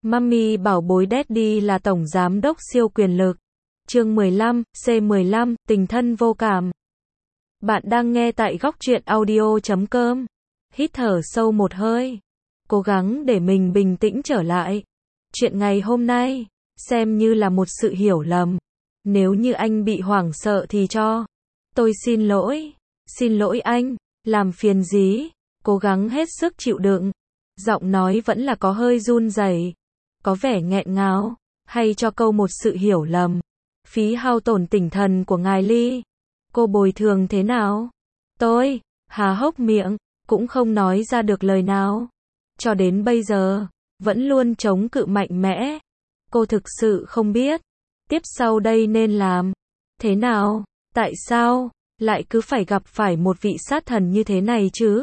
Mummy bảo bối Daddy là tổng giám đốc siêu quyền lực. Chương 15, C15, tình thân vô cảm. Bạn đang nghe tại góc truyện audio.com. Hít thở sâu một hơi. Cố gắng để mình bình tĩnh trở lại. Chuyện ngày hôm nay, xem như là một sự hiểu lầm. Nếu như anh bị hoảng sợ thì cho. Tôi xin lỗi. Xin lỗi anh, làm phiền dí. Cố gắng hết sức chịu đựng. Giọng nói vẫn là có hơi run rẩy, có vẻ nghẹn ngào, hay cho câu một sự hiểu lầm. Phí hao tổn tinh thần của ngài Ly. Cô bồi thường thế nào? Tôi há hốc miệng, cũng không nói ra được lời nào. Cho đến bây giờ, vẫn luôn chống cự mạnh mẽ. Cô thực sự không biết, tiếp sau đây nên làm thế nào? Tại sao lại cứ phải gặp phải một vị sát thần như thế này chứ?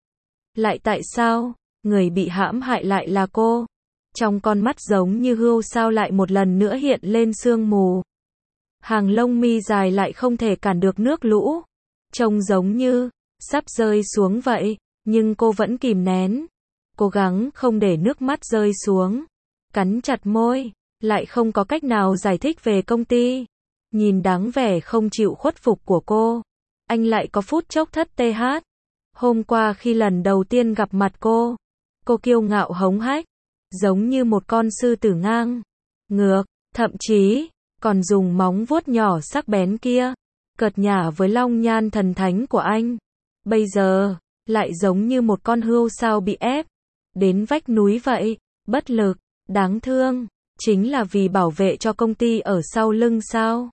Lại tại sao người bị hãm hại lại là cô? Trong con mắt giống như hươu sao lại một lần nữa hiện lên sương mù. Hàng lông mi dài lại không thể cản được nước lũ. Trông giống như sắp rơi xuống vậy, nhưng cô vẫn kìm nén. Cố gắng không để nước mắt rơi xuống. Cắn chặt môi, lại không có cách nào giải thích về công ty. Nhìn dáng vẻ không chịu khuất phục của cô, anh lại có phút chốc thất TH. Hôm qua khi lần đầu tiên gặp mặt cô kiêu ngạo hống hách, giống như một con sư tử ngang ngược, thậm chí còn dùng móng vuốt nhỏ sắc bén kia cợt nhả với long nhan thần thánh của anh. Bây giờ lại giống như một con hươu sao bị ép đến vách núi vậy, bất lực, đáng thương. Chính là vì bảo vệ cho công ty ở sau lưng sao?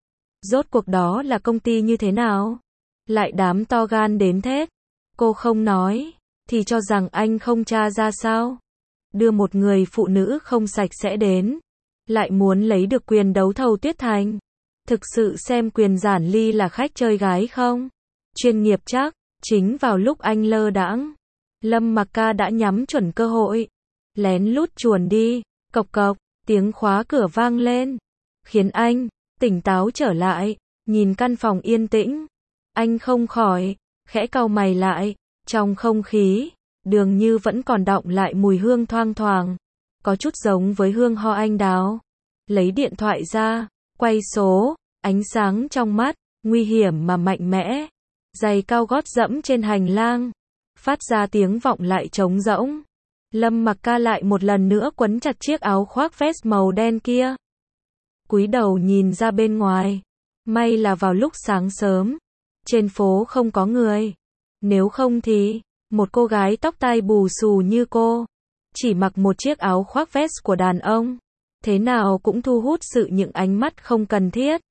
Rốt cuộc đó là công ty như thế nào? Lại dám to gan đến thế. Cô không nói thì cho rằng anh không tra ra sao? Đưa một người phụ nữ không sạch sẽ đến, lại muốn lấy được quyền đấu thầu Tuyết Thành. Thực sự xem quyền Giản Ly là khách chơi gái không? Chuyên nghiệp chắc. Chính vào lúc anh lơ đãng, Lâm Mặc Ca đã nhắm chuẩn cơ hội, lén lút chuồn đi. Cộc cộc, tiếng khóa cửa vang lên, khiến anh tỉnh táo trở lại. Nhìn căn phòng yên tĩnh, anh không khỏi khẽ cau mày lại. Trong không khí dường như vẫn còn đọng lại mùi hương thoang thoảng, có chút giống với hương hoa anh đào. Lấy điện thoại ra, quay số, ánh sáng trong mắt nguy hiểm mà mạnh mẽ. Giày cao gót dẫm trên hành lang, phát ra tiếng vọng lại trống rỗng. Lâm Mặc Ca lại một lần nữa quấn chặt chiếc áo khoác vest màu đen kia, cúi đầu nhìn ra bên ngoài. May là vào lúc sáng sớm, trên phố không có người. Nếu không thì một cô gái tóc tai bù xù như cô, chỉ mặc một chiếc áo khoác vest của đàn ông, thế nào cũng thu hút sự những ánh mắt không cần thiết.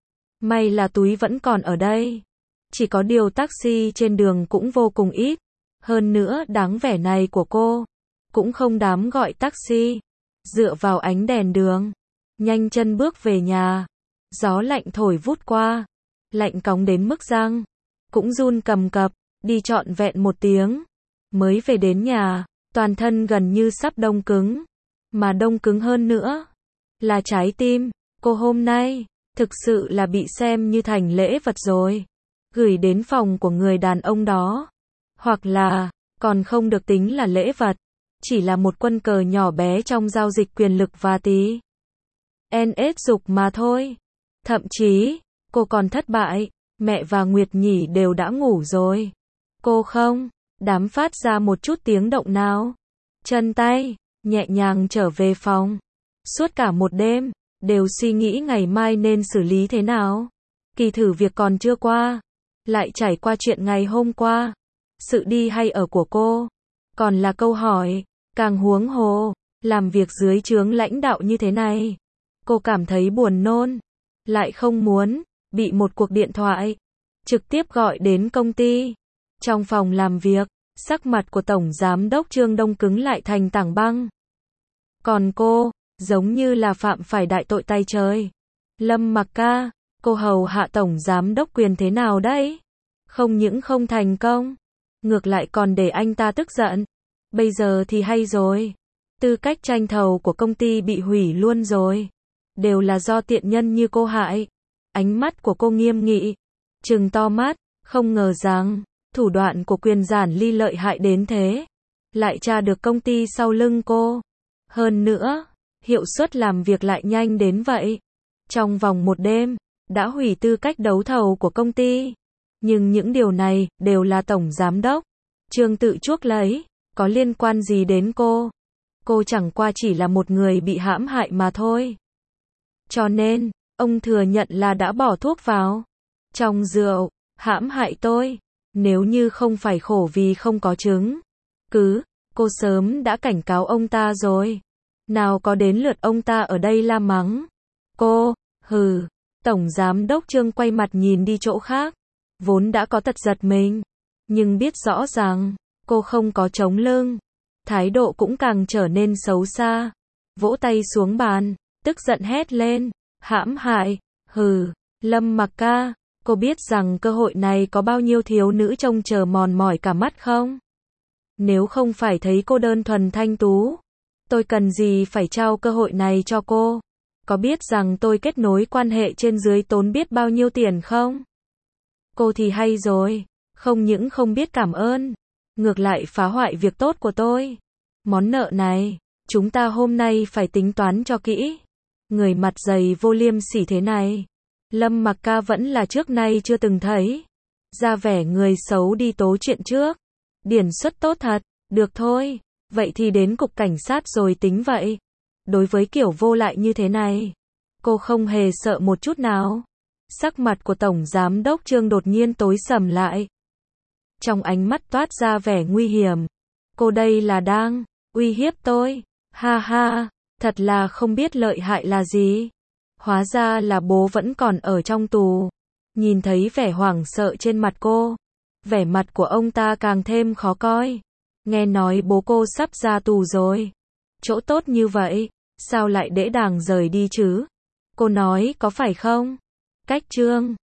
May là túi vẫn còn ở đây. Chỉ có điều taxi trên đường cũng vô cùng ít. Hơn nữa dáng vẻ này của cô cũng không dám gọi taxi. Dựa vào ánh đèn đường, nhanh chân bước về nhà. Gió lạnh thổi vút qua, lạnh cóng đến mức răng cũng run cầm cập. Đi trọn vẹn 1 tiếng mới về đến nhà, toàn thân gần như sắp đông cứng. Mà đông cứng hơn nữa là trái tim. Cô hôm nay thực sự là bị xem như thành lễ vật rồi, gửi đến phòng của người đàn ông đó. Hoặc là còn không được tính là lễ vật, chỉ là một quân cờ nhỏ bé trong giao dịch quyền lực và tí NS dục mà thôi. Thậm chí cô còn thất bại. Mẹ và Nguyệt Nhỉ đều đã ngủ rồi, cô không dám phát ra một chút tiếng động nào. Chân tay nhẹ nhàng trở về phòng. Suốt cả một đêm đều suy nghĩ ngày mai nên xử lý thế nào. Kỳ thử việc còn chưa qua, lại trải qua chuyện ngày hôm qua. Sự đi hay ở của cô còn là câu hỏi. Càng huống hồ làm việc dưới trướng lãnh đạo như thế này, cô cảm thấy buồn nôn, lại không muốn bị một cuộc điện thoại trực tiếp gọi đến công ty. Trong phòng làm việc, sắc mặt của Tổng Giám đốc Trương đông cứng lại thành tảng băng. Còn cô, giống như là phạm phải đại tội tay trời. Lâm Mặc Ca, cô hầu hạ Tổng Giám đốc quyền thế nào đấy? Không những không thành công, ngược lại còn để anh ta tức giận. Bây giờ thì hay rồi. Tư cách tranh thầu của công ty bị hủy luôn rồi. Đều là do tiện nhân như cô hại. Ánh mắt của cô nghiêm nghị, trừng to mắt, không ngờ rằng thủ đoạn của quyền Giản Ly lợi hại đến thế. Lại tra được công ty sau lưng cô. Hơn nữa, hiệu suất làm việc lại nhanh đến vậy. Trong vòng một đêm, đã hủy tư cách đấu thầu của công ty. Nhưng những điều này, đều là Tổng Giám đốc Trương tự chuốc lấy, có liên quan gì đến cô? Cô chẳng qua chỉ là một người bị hãm hại mà thôi. Cho nên, ông thừa nhận là đã bỏ thuốc vào trong rượu, hãm hại tôi. Nếu như không phải khổ vì không có chứng cứ, cô sớm đã cảnh cáo ông ta rồi. Nào có đến lượt ông ta ở đây la mắng cô. Hừ. Tổng Giám đốc Trương quay mặt nhìn đi chỗ khác. Vốn đã có tật giật mình, nhưng biết rõ rằng cô không có chống lưng, thái độ cũng càng trở nên xấu xa. Vỗ tay xuống bàn, tức giận hét lên, hãm hại, hừ. Lâm Mặc ca, cô biết rằng cơ hội này có bao nhiêu thiếu nữ trông chờ mòn mỏi cả mắt không? Nếu không phải thấy cô đơn thuần thanh tú, tôi cần gì phải trao cơ hội này cho cô? Có biết rằng tôi kết nối quan hệ trên dưới tốn biết bao nhiêu tiền không? Cô thì hay rồi, không những không biết cảm ơn, ngược lại phá hoại việc tốt của tôi. Món nợ này, chúng ta hôm nay phải tính toán cho kỹ. Người mặt dày vô liêm sỉ thế này, Lâm Mặc ca vẫn là trước nay chưa từng thấy. Ra vẻ người xấu đi tố chuyện trước. Điển xuất tốt thật, được thôi, vậy thì đến cục cảnh sát rồi tính vậy. Đối với kiểu vô lại như thế này, cô không hề sợ một chút nào. Sắc mặt của Tổng Giám đốc Trương đột nhiên tối sầm lại. Trong ánh mắt toát ra vẻ nguy hiểm. Cô đây là đang uy hiếp tôi. Ha ha, thật là không biết lợi hại là gì. Hóa ra là bố vẫn còn ở trong tù. Nhìn thấy vẻ hoảng sợ trên mặt cô, vẻ mặt của ông ta càng thêm khó coi. Nghe nói bố cô sắp ra tù rồi. Chỗ tốt như vậy, sao lại dễ dàng rời đi chứ? Cô nói có phải không? Cách Trương